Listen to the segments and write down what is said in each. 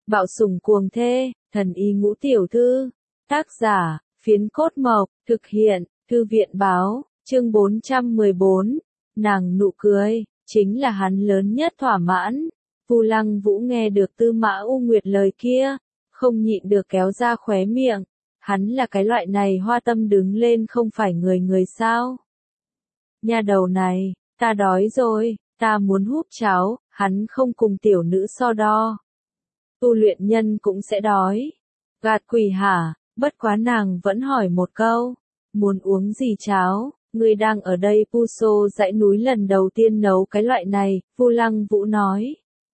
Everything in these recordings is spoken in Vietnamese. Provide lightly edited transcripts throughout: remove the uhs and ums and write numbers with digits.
Bạo sủng cuồng thê, thần y ngũ tiểu thư. Tác giả, Phiến Cốt Mộc, thực hiện, Thư viện báo, chương 414. Nàng nụ cười, chính là hắn lớn nhất thỏa mãn. Vu Lăng Vũ nghe được Tư Mã U Nguyệt lời kia, không nhịn được kéo ra khóe miệng. Hắn là cái loại này hoa tâm đứng lên không phải người sao. Nha đầu này, ta đói rồi, ta muốn húp cháo, hắn không cùng tiểu nữ so đo. Tu luyện nhân cũng sẽ đói. Gạt quỷ hả, bất quá nàng vẫn hỏi một câu. Muốn uống gì cháo, ngươi đang ở đây Puso dãy núi lần đầu tiên nấu cái loại này, Vu Lăng Vũ nói.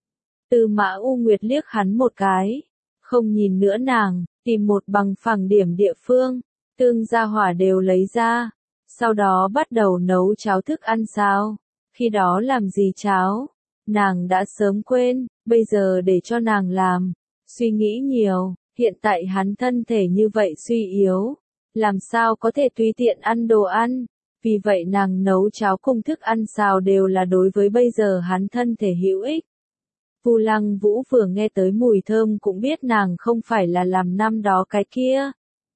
Tư Mã U Nguyệt liếc hắn một cái, không nhìn nữa nàng, tìm một bằng phẳng điểm địa phương, tương gia hỏa đều lấy ra, sau đó bắt đầu nấu cháo thức ăn sao, khi đó làm gì cháo, nàng đã sớm quên, bây giờ để cho nàng làm, suy nghĩ nhiều, hiện tại hắn thân thể như vậy suy yếu, làm sao có thể tùy tiện ăn đồ ăn, vì vậy nàng nấu cháo cùng thức ăn xào đều là đối với bây giờ hắn thân thể hữu ích. Vu Lăng Vũ vừa nghe tới mùi thơm cũng biết nàng không phải là làm năm đó cái kia.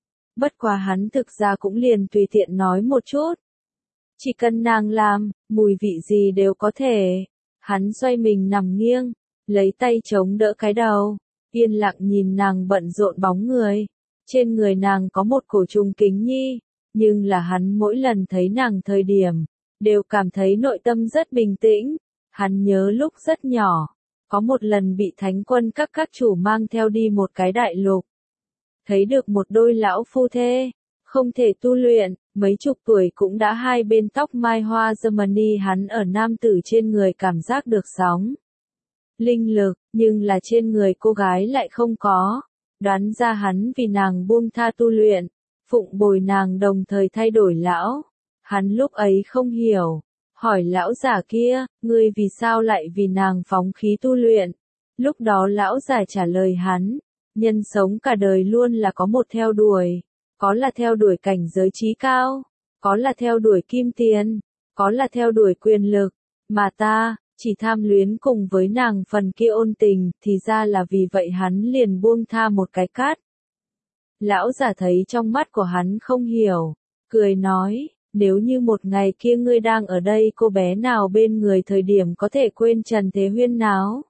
Bất quá hắn thực ra cũng liền tùy tiện nói một chút. Chỉ cần nàng làm, mùi vị gì đều có thể. Hắn xoay mình nằm nghiêng, lấy tay chống đỡ cái đầu, yên lặng nhìn nàng bận rộn bóng người. Trên người nàng có một cổ trùng kính nhi, nhưng là hắn mỗi lần thấy nàng thời điểm, đều cảm thấy nội tâm rất bình tĩnh. Hắn nhớ lúc rất nhỏ. Có một lần bị thánh quân các chủ mang theo đi một cái đại lục. Thấy được một đôi lão phu thê, không thể tu luyện, mấy chục tuổi cũng đã hai bên tóc mai hoa Germany hắn ở nam tử trên người cảm giác được sóng. Linh lực, nhưng là trên người cô gái lại không có. Đoán ra hắn vì nàng buông tha tu luyện, phụng bồi nàng đồng thời thay đổi lão. Hắn lúc ấy không hiểu. Hỏi lão giả kia, ngươi vì sao lại vì nàng phóng khí tu luyện? Lúc đó lão giả trả lời hắn, nhân sống cả đời luôn là có một theo đuổi, có là theo đuổi cảnh giới trí cao, có là theo đuổi kim tiền, có là theo đuổi quyền lực, mà ta, chỉ tham luyến cùng với nàng phần kia ôn tình, thì ra là vì vậy hắn liền buông tha một cái cát. Lão giả thấy trong mắt của hắn không hiểu, cười nói. Nếu như một ngày kia ngươi đang ở đây cô bé nào bên người thời điểm có thể quên trần thế huyên náo.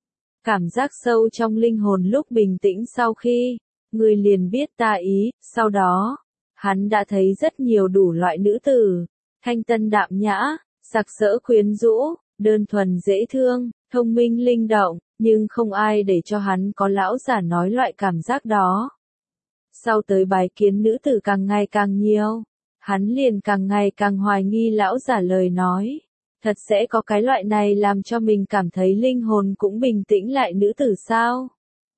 Cảm giác sâu trong linh hồn lúc bình tĩnh sau khi, ngươi liền biết ta ý, sau đó, hắn đã thấy rất nhiều đủ loại nữ tử, thanh tân đạm nhã, sặc sỡ quyến rũ, đơn thuần dễ thương, thông minh linh động, nhưng không ai để cho hắn có lão giả nói loại cảm giác đó. Sau tới bái kiến nữ tử càng ngày càng nhiều. Hắn liền càng ngày càng hoài nghi lão giả lời nói. Thật sẽ có cái loại này làm cho mình cảm thấy linh hồn cũng bình tĩnh lại nữ tử sao?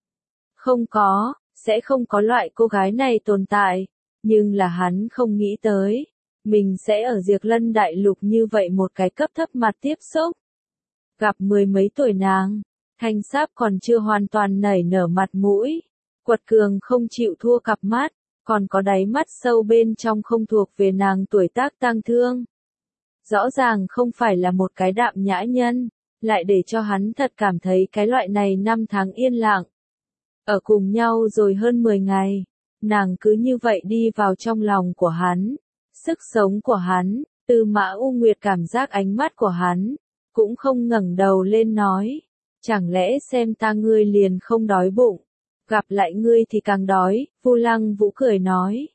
Không có, sẽ không có loại cô gái này tồn tại. Nhưng là hắn không nghĩ tới. Mình sẽ ở Diệt Lân Đại Lục như vậy một cái cấp thấp mặt tiếp xúc. Gặp mười mấy tuổi nàng, thanh sáp còn chưa hoàn toàn nảy nở mặt mũi. Quật cường không chịu thua cặp mắt. Còn có đáy mắt sâu bên trong không thuộc về nàng tuổi tác tang thương. Rõ ràng không phải là một cái đạm nhã nhân, lại để cho hắn thật cảm thấy cái loại này năm tháng yên lặng. Ở cùng nhau rồi hơn 10 ngày, nàng cứ như vậy đi vào trong lòng của hắn, sức sống của hắn, Tư Mã U Nguyệt cảm giác ánh mắt của hắn, cũng không ngẩng đầu lên nói, chẳng lẽ xem ta ngươi liền không đói bụng. Gặp lại ngươi thì càng đói, Vu Lăng Vũ cười nói.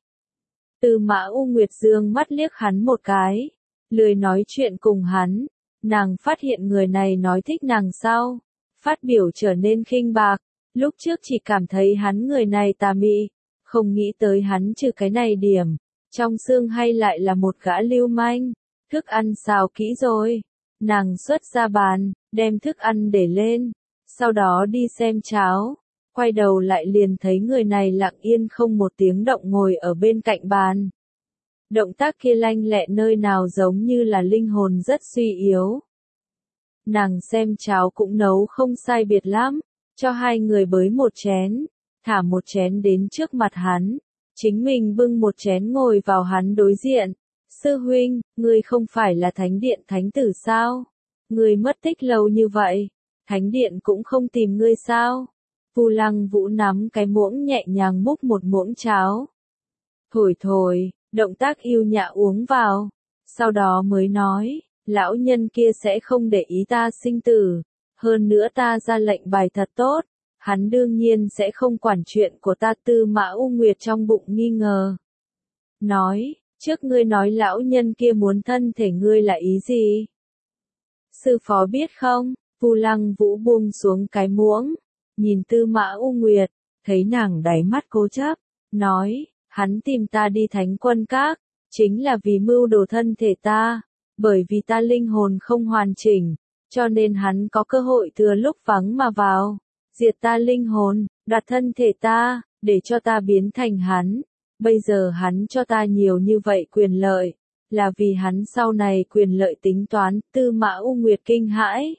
Tư Mã U Nguyệt dương mắt liếc hắn một cái, lười nói chuyện cùng hắn, nàng phát hiện người này nói thích nàng sau, phát biểu trở nên khinh bạc, lúc trước chỉ cảm thấy hắn người này tà mị, không nghĩ tới hắn trừ cái này điểm, trong xương hay lại là một gã lưu manh, thức ăn xào kỹ rồi, nàng xuất ra bàn, đem thức ăn để lên, sau đó đi xem cháo. Quay đầu lại liền thấy người này lặng yên không một tiếng động ngồi ở bên cạnh bàn. Động tác kia lanh lẹ nơi nào giống như là linh hồn rất suy yếu. Nàng xem cháo cũng nấu không sai biệt lắm, cho hai người bới một chén, thả một chén đến trước mặt hắn, chính mình bưng một chén ngồi vào hắn đối diện. Sư huynh, ngươi không phải là thánh điện thánh tử sao? Ngươi mất tích lâu như vậy, thánh điện cũng không tìm ngươi sao? Vu Lăng Vũ nắm cái muỗng nhẹ nhàng múc một muỗng cháo. Thổi thổi, động tác yêu nhã uống vào. Sau đó mới nói, lão nhân kia sẽ không để ý ta sinh tử. Hơn nữa ta ra lệnh bài thật tốt. Hắn đương nhiên sẽ không quản chuyện của ta. Tư Mã U Nguyệt trong bụng nghi ngờ. Nói, trước ngươi nói lão nhân kia muốn thân thể ngươi là ý gì? Sư phó biết không? Vu Lăng Vũ buông xuống cái muỗng, nhìn Tư Mã U Nguyệt, thấy nàng đáy mắt cố chấp, nói, hắn tìm ta đi Thánh Quân Các, chính là vì mưu đồ thân thể ta, bởi vì ta linh hồn không hoàn chỉnh, cho nên hắn có cơ hội thừa lúc vắng mà vào, diệt ta linh hồn, đoạt thân thể ta, để cho ta biến thành hắn. Bây giờ hắn cho ta nhiều như vậy quyền lợi, là vì hắn sau này quyền lợi tính toán. Tư Mã U Nguyệt kinh hãi.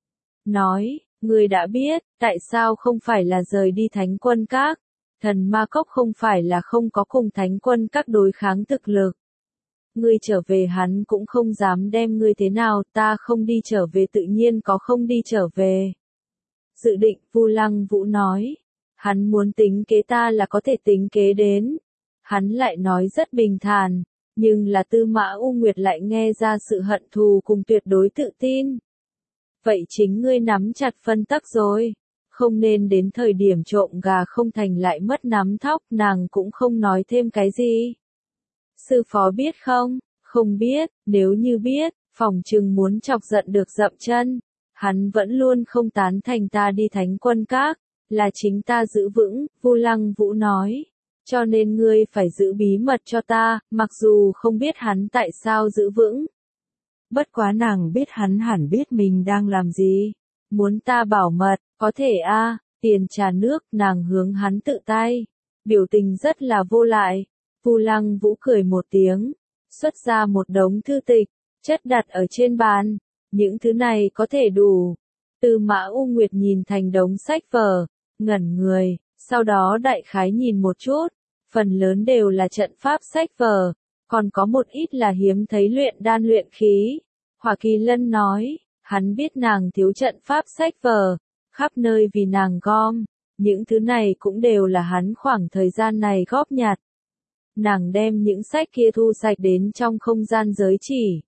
Nói, ngươi đã biết, tại sao không phải là rời đi Thánh Quân Các? Thần Ma Cốc không phải là không có cùng Thánh Quân Các đối kháng thực lực. Ngươi trở về hắn cũng không dám đem ngươi thế nào, ta không đi trở về tự nhiên có không đi trở về. Dự định, Vu Lăng Vũ nói, hắn muốn tính kế ta là có thể tính kế đến. Hắn lại nói rất bình thản, nhưng là Tư Mã U Nguyệt lại nghe ra sự hận thù cùng tuyệt đối tự tin. Vậy chính ngươi nắm chặt phân tắc rồi, không nên đến thời điểm trộm gà không thành lại mất nắm thóc. Nàng cũng không nói thêm cái gì. Sư phó biết không? Không biết, nếu như biết, phỏng chừng muốn chọc giận được dậm chân. Hắn vẫn luôn không tán thành ta đi Thánh Quân Các, là chính ta giữ vững. Vu Lăng Vũ nói. Cho nên ngươi phải giữ bí mật cho ta, mặc dù không biết hắn tại sao giữ vững. Bất quá nàng biết hắn hẳn biết mình đang làm gì. Muốn ta bảo mật, có thể a, tiền trà nước, nàng hướng hắn tự tay. Biểu tình rất là vô lại. Vu Lăng Vũ cười một tiếng, xuất ra một đống thư tịch, chất đặt ở trên bàn. Những thứ này có thể đủ. Tư Mã U Nguyệt nhìn thành đống sách vở, ngẩn người, sau đó đại khái nhìn một chút. Phần lớn đều là trận pháp sách vở, còn có một ít là hiếm thấy luyện đan luyện khí. Hỏa Kỳ Lân nói, hắn biết nàng thiếu trận pháp sách vở, khắp nơi vì nàng gom, những thứ này cũng đều là hắn khoảng thời gian này góp nhặt. Nàng đem những sách kia thu sạch đến trong không gian giới chỉ.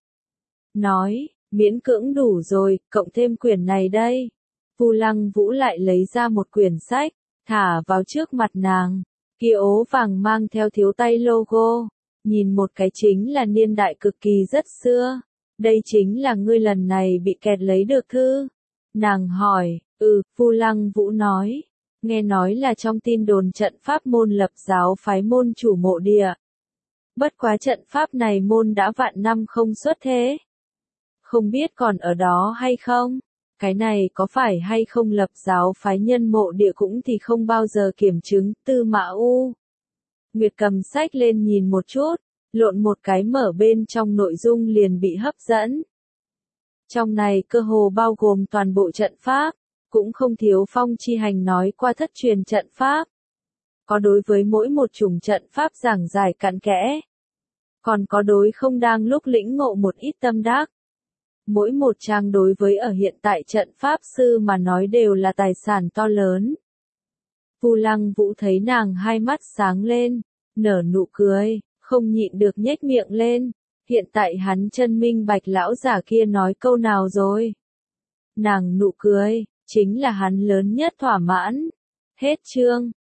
Nói, miễn cưỡng đủ rồi, cộng thêm quyển này đây. Vu Lăng Vũ lại lấy ra một quyển sách, thả vào trước mặt nàng. Kia ố vàng mang theo thiếu tay logo, nhìn một cái chính là niên đại cực kỳ rất xưa. Đây chính là ngươi lần này bị kẹt lấy được thư. Nàng hỏi, Vu Lăng Vũ nói, nghe nói là trong tin đồn trận pháp môn lập giáo phái môn chủ mộ địa. Bất quá trận pháp này môn đã vạn năm không xuất thế. Không biết còn ở đó hay không? Cái này có phải hay không lập giáo phái nhân mộ địa cũng thì không bao giờ kiểm chứng. Tư Mã U Nguyệt cầm sách lên nhìn một chút, lộn một cái mở bên trong nội dung liền bị hấp dẫn. Trong này cơ hồ bao gồm toàn bộ trận pháp, cũng không thiếu Phong Chi Hành nói qua thất truyền trận pháp. Có đối với mỗi một chủng trận pháp giảng giải cặn kẽ. Còn có đối không đang lúc lĩnh ngộ một ít tâm đắc. Mỗi một trang đối với ở hiện tại trận pháp sư mà nói đều là tài sản to lớn. Vu Lăng Vũ thấy nàng hai mắt sáng lên, nở nụ cười, không nhịn được nhếch miệng lên. Hiện tại hắn chân minh bạch lão giả kia nói câu nào rồi. Nàng nụ cười, chính là hắn lớn nhất thỏa mãn. Hết chương.